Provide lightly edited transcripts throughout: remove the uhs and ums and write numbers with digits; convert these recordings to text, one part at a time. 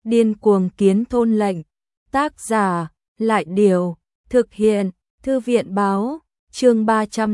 Điên cuồng kiến thôn lệnh. Tác giả, Lại Điều. Thực hiện, Thư viện báo. Chương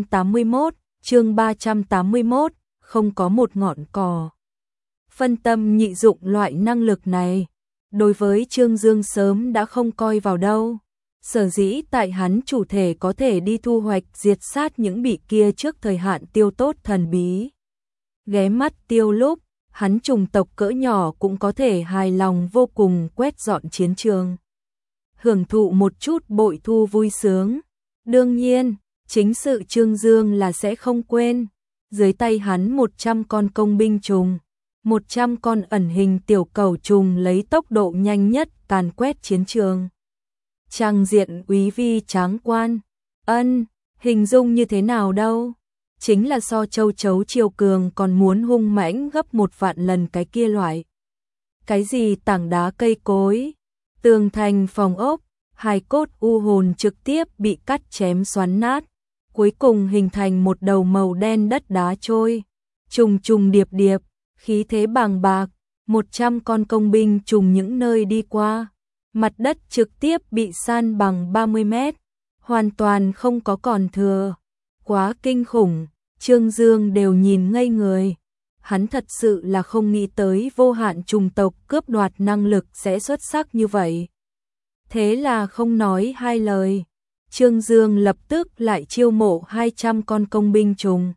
381, không có một ngọn cỏ. Phân tâm nhị dụng loại năng lực này, đối với Trương Dương sớm đã không coi vào đâu. Sở dĩ tại hắn chủ thể có thể đi thu hoạch diệt sát những bị kia trước thời hạn tiêu tốt thần bí. Ghé mắt tiêu lúc, hắn trùng tộc cỡ nhỏ cũng có thể hài lòng vô cùng quét dọn chiến trường. Hưởng thụ một chút bội thu vui sướng. Đương nhiên, chính sự Trương Dương là sẽ không quên. Dưới tay hắn 100 con công binh trùng, 100 con ẩn hình tiểu cẩu trùng lấy tốc độ nhanh nhất càn quét chiến trường. Trang diện úy vi tráng quan. Hình dung như thế nào đâu? Chính là so châu chấu triều cường còn muốn hung mãnh gấp 1 vạn lần cái kia loại. Cái gì tảng đá cây cối, tường thành phòng ốc, hài cốt u hồn trực tiếp bị cắt chém xoắn nát, cuối cùng hình thành một đầu màu đen đất đá trôi, trùng trùng điệp điệp, khí thế bàng bạc, 100 con công binh trùng những nơi đi qua, mặt đất trực tiếp bị san bằng 30 mét, hoàn toàn không có còn thừa, quá kinh khủng, Trương Dương đều nhìn ngây người. Hắn thật sự là không nghĩ tới vô hạn trùng tộc cướp đoạt năng lực sẽ xuất sắc như vậy. Thế là không nói hai lời, Trương Dương lập tức lại chiêu mộ 200 con công binh trùng,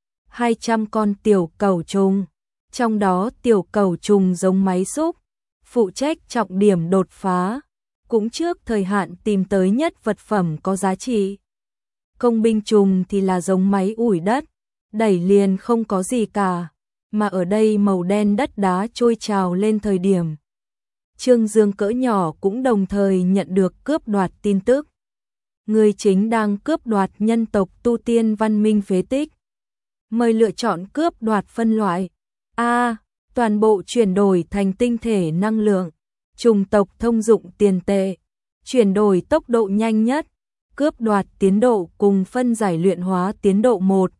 200 con tiểu cẩu trùng, trong đó tiểu cẩu trùng giống máy xúc, phụ trách trọng điểm đột phá, cũng trước thời hạn tìm tới nhất vật phẩm có giá trị. Công binh trùng thì là giống máy ủi đất, đẩy liền không có gì cả, mà ở đây màu đen đất đá trôi trào lên thời điểm. Trương Dương cỡ nhỏ cũng đồng thời nhận được cướp đoạt tin tức. Người chính đang cướp đoạt nhân tộc tu tiên văn minh phế tích. Mời lựa chọn cướp đoạt phân loại. A. Toàn bộ chuyển đổi thành tinh thể năng lượng. Trùng tộc thông dụng tiền tệ. Chuyển đổi tốc độ nhanh nhất. Cướp đoạt tiến độ cùng phân giải luyện hóa tiến độ 1.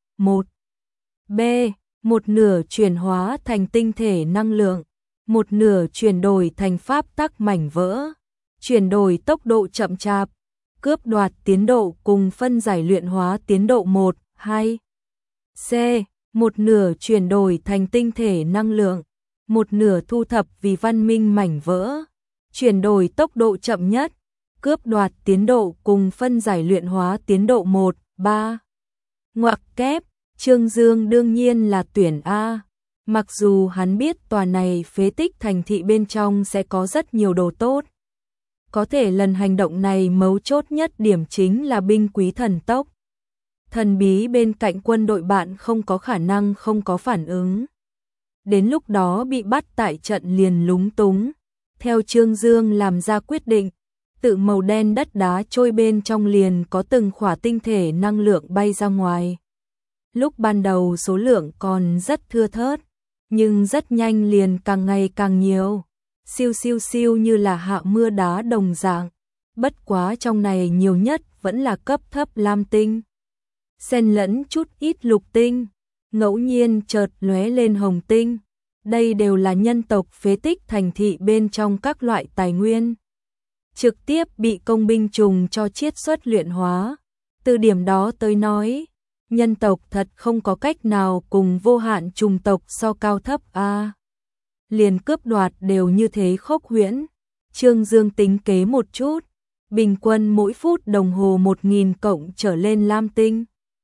B. Một nửa chuyển hóa thành tinh thể năng lượng. Một nửa chuyển đổi thành pháp tắc mảnh vỡ. Chuyển đổi tốc độ chậm chạp. Cướp đoạt tiến độ cùng phân giải luyện hóa tiến độ 1, 2. C. Một nửa chuyển đổi thành tinh thể năng lượng. Một nửa thu thập vì văn minh mảnh vỡ. Chuyển đổi tốc độ chậm nhất. Cướp đoạt tiến độ cùng phân giải luyện hóa tiến độ 1, 3. Ngoặc kép, Trương Dương đương nhiên là tuyển A. Mặc dù hắn biết tòa này phế tích thành thị bên trong sẽ có rất nhiều đồ tốt. Có thể lần hành động này mấu chốt nhất điểm chính là binh quý thần tốc. Thần bí bên cạnh quân đội bạn không có khả năng không có phản ứng. Đến lúc đó bị bắt tại trận liền lúng túng. Theo Trương Dương làm ra quyết định, tự màu đen đất đá trôi bên trong liền có từng khỏa tinh thể năng lượng bay ra ngoài. Lúc ban đầu số lượng còn rất thưa thớt, nhưng rất nhanh liền càng ngày càng nhiều. Siêu siêu siêu như là hạ mưa đá đồng dạng. Bất quá trong này nhiều nhất vẫn là cấp thấp lam tinh. Xen lẫn chút ít lục tinh, ngẫu nhiên chợt lóe lên hồng tinh. Đây đều là nhân tộc phế tích thành thị bên trong các loại tài nguyên. Trực tiếp bị công binh trùng cho chiết xuất luyện hóa. Từ điểm đó tới nói, nhân tộc thật không có cách nào cùng vô hạn trùng tộc so cao thấp a. Liền cướp đoạt đều như thế khốc huyễn. Trương Dương tính kế một chút, bình quân mỗi phút đồng hồ 1000 cộng trở lên lam tinh,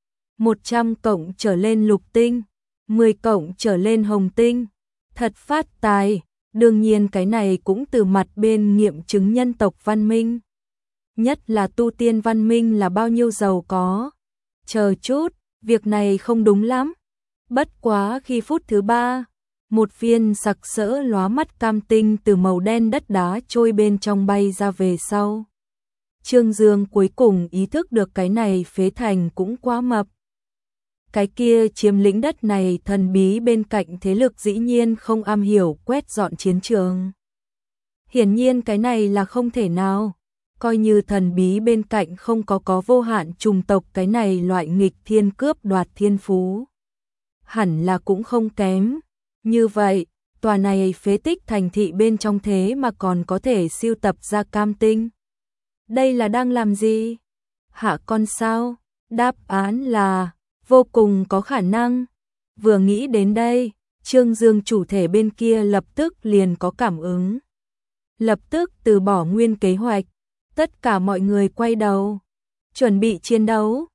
100 cộng trở lên lục tinh, 10 cộng trở lên hồng tinh. Thật phát tài, đương nhiên cái này cũng từ mặt bên nghiệm chứng nhân tộc văn minh. Nhất là tu tiên văn minh là bao nhiêu giàu có. Chờ chút, việc này không đúng lắm. Bất quá khi phút thứ 3, một viên sặc sỡ lóa mắt cam tinh từ màu đen đất đá trôi bên trong bay ra về sau. Trương Dương cuối cùng ý thức được cái này phế thành cũng quá mập. Cái kia chiếm lĩnh đất này thần bí bên cạnh thế lực dĩ nhiên không am hiểu quét dọn chiến trường. Hiển nhiên cái này là không thể nào. Coi như thần bí bên cạnh không có vô hạn trùng tộc cái này loại nghịch thiên cướp đoạt thiên phú. Hẳn là cũng không kém. Như vậy, tòa này phế tích thành thị bên trong thế mà còn có thể sưu tập ra cam tinh. Đây là đang làm gì? Hạ con sao? Đáp án là vô cùng có khả năng. Vừa nghĩ đến đây, Trương Dương chủ thể bên kia lập tức liền có cảm ứng. Lập tức từ bỏ nguyên kế hoạch, tất cả mọi người quay đầu, chuẩn bị chiến đấu,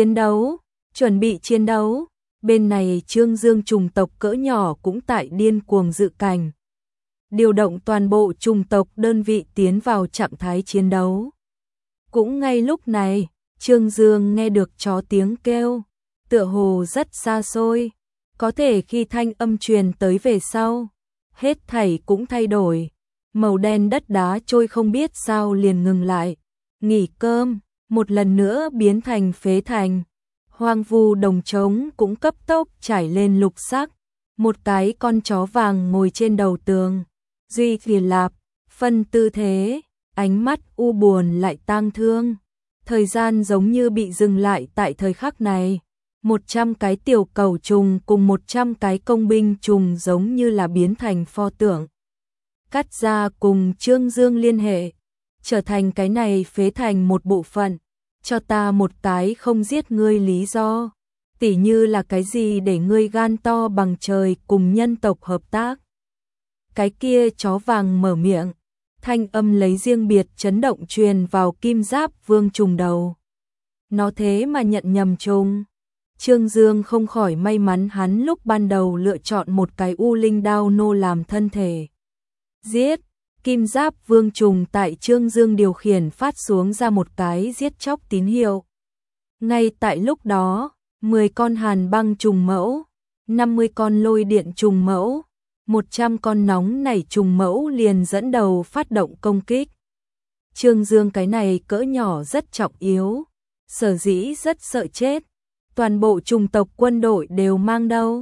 chuẩn bị chiến đấu. Bên này Trương Dương chủng tộc cỡ nhỏ cũng tại điên cuồng dự cảnh. Điều động toàn bộ chủng tộc đơn vị tiến vào trạng thái chiến đấu. Cũng ngay lúc này, Trương Dương nghe được chó tiếng kêu, tựa hồ rất xa xôi, có thể khi thanh âm truyền tới về sau, hết thảy cũng thay đổi, màu đen đất đá trôi không biết sao liền ngừng lại, nghỉ cơm, một lần nữa biến thành phế thành, hoang vu đồng trống cũng cấp tốc trải lên lục sắc, một cái con chó vàng ngồi trên đầu tường, duy trì lạp, phân tư thế, ánh mắt u buồn lại tang thương. Thời gian giống như bị dừng lại tại thời khắc này. 100 cái tiểu cầu trùng cùng 100 cái công binh trùng giống như là biến thành pho tượng. Cắt ra cùng Trương Dương liên hệ, trở thành cái này phế thành một bộ phận. Cho ta một cái không giết ngươi lý do. Tỉ như là cái gì để ngươi gan to bằng trời cùng nhân tộc hợp tác. Cái kia chó vàng mở miệng. Thanh âm lấy riêng biệt chấn động truyền vào kim giáp vương trùng đầu. Nó thế mà nhận nhầm trùng. Trương Dương không khỏi may mắn hắn lúc ban đầu lựa chọn một cái u linh đao nô làm thân thể. Giết, kim giáp vương trùng tại Trương Dương điều khiển phát xuống ra một cái giết chóc tín hiệu. Ngay tại lúc đó, 10 con hàn băng trùng mẫu, 50 con lôi điện trùng mẫu, 100 con nóng nảy trùng mẫu liền dẫn đầu phát động công kích. Trương Dương cái này cỡ nhỏ rất trọng yếu, sở dĩ rất sợ chết. Toàn bộ chủng tộc quân đội đều mang đâu.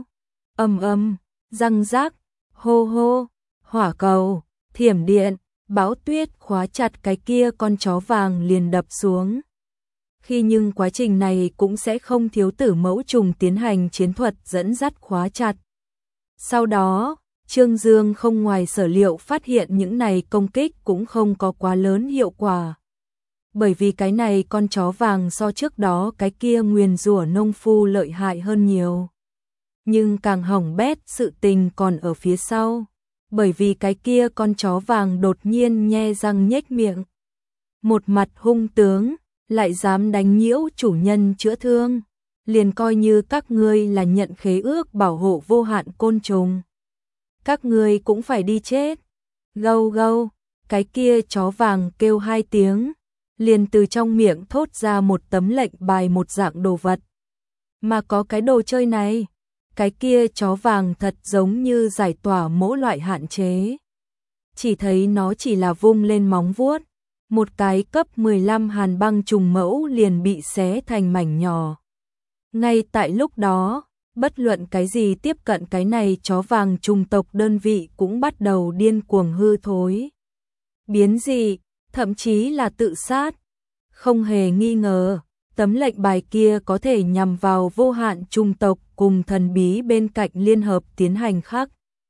Răng rác, hô hô, hỏa cầu, thiểm điện, bão tuyết khóa chặt cái kia con chó vàng liền đập xuống. Khi nhưng quá trình này cũng sẽ không thiếu tử mẫu trùng tiến hành chiến thuật dẫn dắt khóa chặt. Sau đó, Trương Dương không ngoài sở liệu phát hiện những này công kích cũng không có quá lớn hiệu quả. Bởi vì cái này con chó vàng so trước đó cái kia nguyền rủa nông phu lợi hại hơn nhiều. Nhưng càng hỏng bét sự tình còn ở phía sau. Bởi vì cái kia con chó vàng đột nhiên nhe răng nhếch miệng. Một mặt hung tướng, lại dám đánh nhiễu chủ nhân chữa thương. Liền coi như các ngươi là nhận khế ước bảo hộ vô hạn côn trùng. Các ngươi cũng phải đi chết. Gâu gâu, cái kia chó vàng kêu 2 tiếng. Liền từ trong miệng thốt ra một tấm lệnh bài một dạng đồ vật. Mà có cái đồ chơi này, cái kia chó vàng thật giống như giải tỏa mỗi loại hạn chế. Chỉ thấy nó chỉ là vung lên móng vuốt, một cái cấp 15 hàn băng trùng mẫu liền bị xé thành mảnh nhỏ. Ngay tại lúc đó, bất luận cái gì tiếp cận cái này chó vàng trùng tộc đơn vị cũng bắt đầu điên cuồng hư thối. Biến dị, thậm chí là tự sát. Không hề nghi ngờ, tấm lệnh bài kia có thể nhằm vào vô hạn trùng tộc cùng thần bí bên cạnh liên hợp tiến hành khắc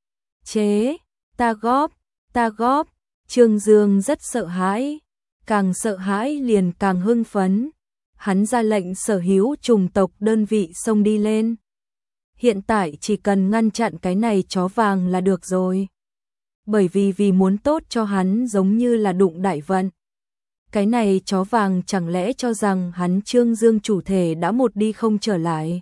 chế. Ta góp, Trương Dương rất sợ hãi, càng sợ hãi liền càng hưng phấn. Hắn ra lệnh sở hữu trùng tộc đơn vị xông đi lên. Hiện tại chỉ cần ngăn chặn cái này chó vàng là được rồi. Bởi vì muốn tốt cho hắn giống như là đụng đại vận. Cái này chó vàng chẳng lẽ cho rằng hắn Trương Dương chủ thể đã một đi không trở lại.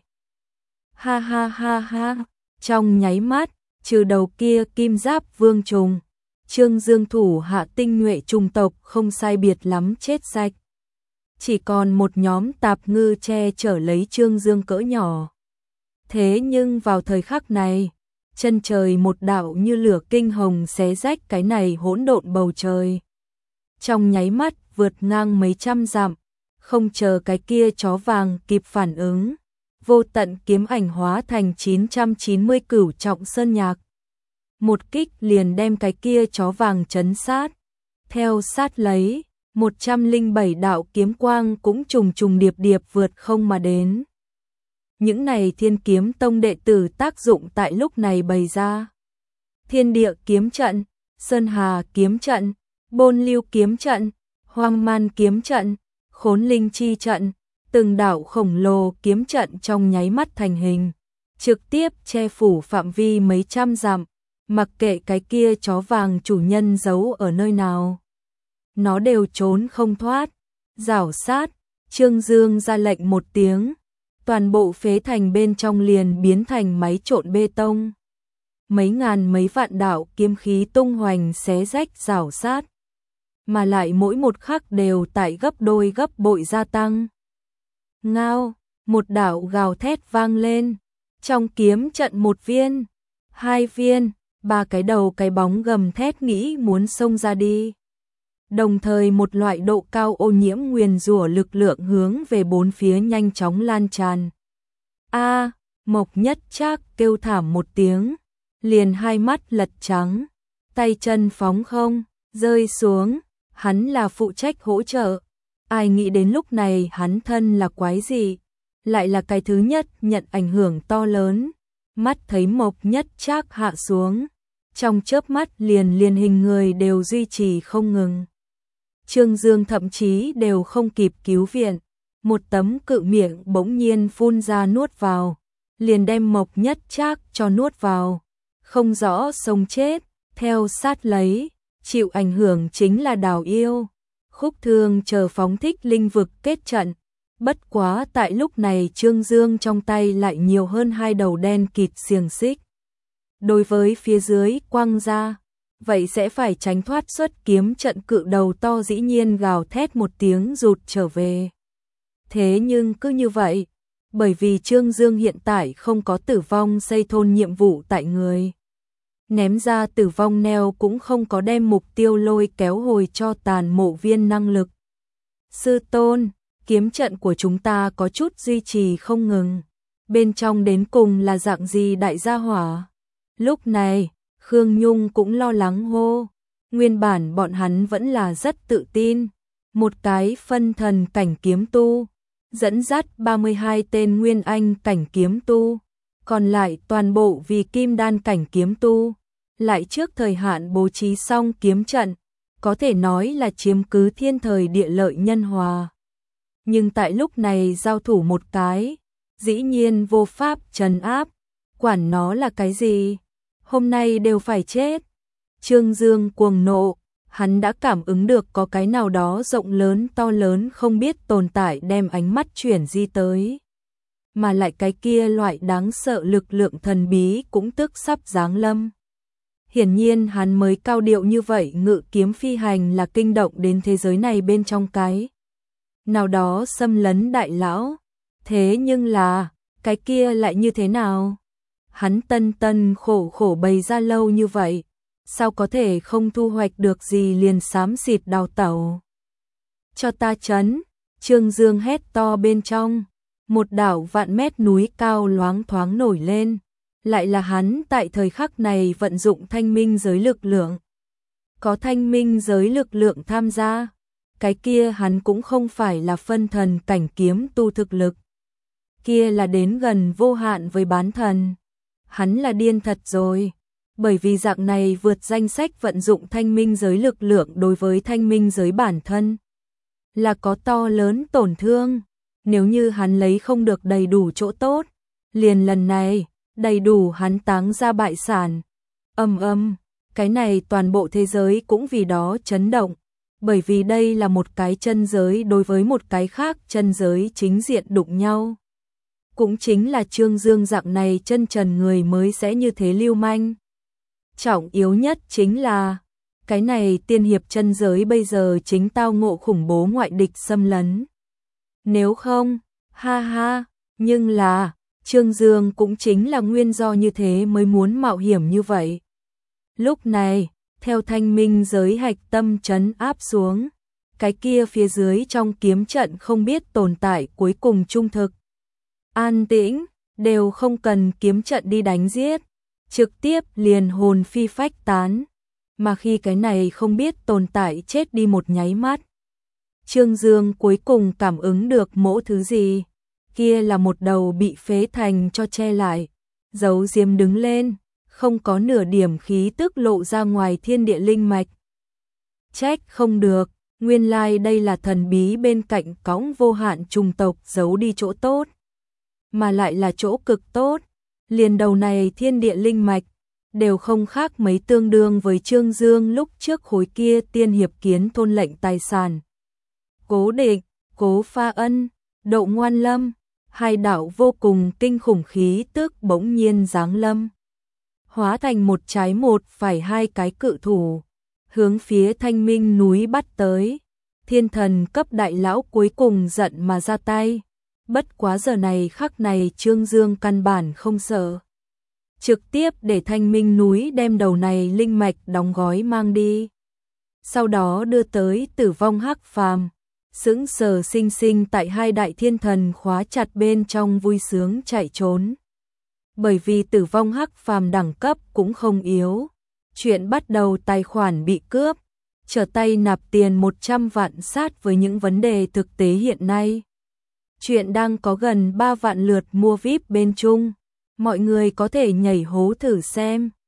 Ha ha ha ha, trong nháy mắt, trừ đầu kia kim giáp vương trùng, Trương Dương thủ hạ tinh nhuệ trùng tộc không sai biệt lắm chết sạch. Chỉ còn một nhóm tạp ngư che chở lấy Trương Dương cỡ nhỏ. Thế nhưng vào thời khắc này, chân trời một đạo như lửa kinh hồng xé rách cái này hỗn độn bầu trời. Trong nháy mắt vượt ngang mấy trăm dặm, không chờ cái kia chó vàng kịp phản ứng, vô tận kiếm ảnh hóa thành 990 cửu trọng sơn nhạc. Một kích liền đem cái kia chó vàng trấn sát. Theo sát lấy, 107 đạo kiếm quang cũng trùng trùng điệp điệp vượt không mà đến. Những này Thiên Kiếm Tông đệ tử tác dụng tại lúc này bày ra. Thiên địa kiếm trận, Sơn Hà kiếm trận, Bôn Lưu kiếm trận, Hoang Man kiếm trận, Khốn Linh chi trận, từng đạo khổng lồ kiếm trận trong nháy mắt thành hình, trực tiếp che phủ phạm vi mấy trăm dặm, mặc kệ cái kia chó vàng chủ nhân giấu ở nơi nào, nó đều trốn không thoát. Rảo sát, Trương Dương ra lệnh một tiếng, toàn bộ phế thành bên trong liền biến thành máy trộn bê tông. Mấy ngàn mấy vạn đạo kiếm khí tung hoành xé rách rảo sát, mà lại mỗi một khắc đều tại gấp đôi gấp bội gia tăng. Ngao, một đạo gào thét vang lên, trong kiếm trận 1 viên, 2 viên, 3 cái đầu cái bóng gầm thét nghĩ muốn xông ra đi. Đồng thời một loại độ cao ô nhiễm nguyền rủa lực lượng hướng về bốn phía nhanh chóng lan tràn. A, Mộc Nhất Trác kêu thảm một tiếng, liền hai mắt lật trắng, tay chân phóng không, rơi xuống, hắn là phụ trách hỗ trợ. Ai nghĩ đến lúc này hắn thân là quái gì, lại là cái thứ nhất nhận ảnh hưởng to lớn. Mắt thấy Mộc Nhất Trác hạ xuống, trong chớp mắt liền hình người đều duy trì không ngừng. Trương Dương thậm chí đều không kịp cứu viện, một tấm cự miệng bỗng nhiên phun ra nuốt vào, liền đem Mộc Nhất Trác cho nuốt vào, không rõ sống chết. Theo sát lấy, chịu ảnh hưởng chính là Đào Yêu, Khúc Thương chờ phóng thích linh vực kết trận. Bất quá tại lúc này Trương Dương trong tay lại nhiều hơn 2 đầu đen kịt xiềng xích. Đối với phía dưới quăng ra, vậy sẽ phải tránh thoát xuất kiếm trận. Cự đầu to dĩ nhiên gào thét một tiếng rụt trở về. Thế nhưng cứ như vậy, bởi vì Trương Dương hiện tại không có tử vong xây thôn nhiệm vụ tại người, ném ra tử vong neo cũng không có đem mục tiêu lôi kéo hồi cho tàn mộ viên năng lực. Sư tôn, kiếm trận của chúng ta có chút duy trì không ngừng, bên trong đến cùng là dạng gì đại gia hỏa? Lúc này, Khương Nhung cũng lo lắng hô, nguyên bản bọn hắn vẫn là rất tự tin, một cái phân thần cảnh kiếm tu, dẫn dắt 32 tên nguyên anh cảnh kiếm tu, còn lại toàn bộ vì kim đan cảnh kiếm tu, lại trước thời hạn bố trí xong kiếm trận, có thể nói là chiếm cứ thiên thời địa lợi nhân hòa. Nhưng tại lúc này giao thủ một cái, dĩ nhiên vô pháp trấn áp, quản nó là cái gì, hôm nay đều phải chết. Trương Dương cuồng nộ, hắn đã cảm ứng được có cái nào đó rộng lớn to lớn không biết tồn tại đem ánh mắt chuyển di tới. Mà lại cái kia loại đáng sợ lực lượng thần bí cũng tức sắp giáng lâm. Hiển nhiên hắn mới cao điệu như vậy ngự kiếm phi hành là kinh động đến thế giới này bên trong cái nào đó xâm lấn đại lão. Thế nhưng là, cái kia lại như thế nào? Hắn tân khổ khổ bày ra lâu như vậy, sao có thể không thu hoạch được gì liền xám xịt đào tẩu? Cho ta chấn, Trương Dương hét to bên trong, một đảo vạn mét núi cao loáng thoáng nổi lên, lại là hắn tại thời khắc này vận dụng thanh minh giới lực lượng. Có thanh minh giới lực lượng tham gia, cái kia hắn cũng không phải là phân thần cảnh kiếm tu thực lực, kia là đến gần vô hạn với bán thần. Hắn là điên thật rồi, bởi vì dạng này vượt danh sách vận dụng thanh minh giới lực lượng đối với thanh minh giới bản thân là có to lớn tổn thương. Nếu như hắn lấy không được đầy đủ chỗ tốt, liền lần này đầy đủ hắn táng ra bại sản. Cái này toàn bộ thế giới cũng vì đó chấn động, bởi vì đây là một cái chân giới đối với một cái khác chân giới chính diện đụng nhau. Cũng chính là Trương Dương dạng này chân trần người mới sẽ như thế lưu manh. Trọng yếu nhất chính là, cái này tiên hiệp chân giới bây giờ chính tao ngộ khủng bố ngoại địch xâm lấn. Nếu không, ha ha, nhưng là, Trương Dương cũng chính là nguyên do như thế mới muốn mạo hiểm như vậy. Lúc này, theo thanh minh giới hạch tâm trấn áp xuống, cái kia phía dưới trong kiếm trận không biết tồn tại cuối cùng trung thực. An tĩnh, đều không cần kiếm trận đi đánh giết, trực tiếp liền hồn phi phách tán. Mà khi cái này không biết tồn tại chết đi một nháy mắt, Trương Dương cuối cùng cảm ứng được mỗ thứ gì, kia là một đầu bị phế thành cho che lại, giấu diếm đứng lên, không có nửa điểm khí tức lộ ra ngoài thiên địa linh mạch. Trách không được, nguyên lai đây là thần bí bên cạnh cõng vô hạn trùng tộc giấu đi chỗ tốt. Mà lại là chỗ cực tốt, liền đầu này thiên địa linh mạch, đều không khác mấy tương đương với Trương Dương lúc trước khối kia tiên hiệp kiến thôn lệnh tài sản. Cố Định, Cố Pha Ân, Độ Ngoan Lâm, hai đạo vô cùng kinh khủng khí tức bỗng nhiên giáng lâm. Hóa thành một trái một phải hai cái cự thủ, hướng phía Thanh Minh núi bắt tới. Thiên thần cấp đại lão cuối cùng giận mà ra tay. Bất quá giờ này khắc này Trương Dương căn bản không sợ. Trực tiếp để Thanh Minh núi đem đầu này linh mạch đóng gói mang đi. Sau đó đưa tới Tử Vong Hắc Phàm, sững sờ sinh sinh tại hai đại thiên thần khóa chặt bên trong vui sướng chạy trốn. Bởi vì Tử Vong Hắc Phàm đẳng cấp cũng không yếu. Chuyện bắt đầu tài khoản bị cướp, trở tay nạp tiền 100 vạn sát với những vấn đề thực tế hiện nay. Chuyện đang có gần 3 vạn lượt mua VIP bên Trung. Mọi người có thể nhảy hố thử xem.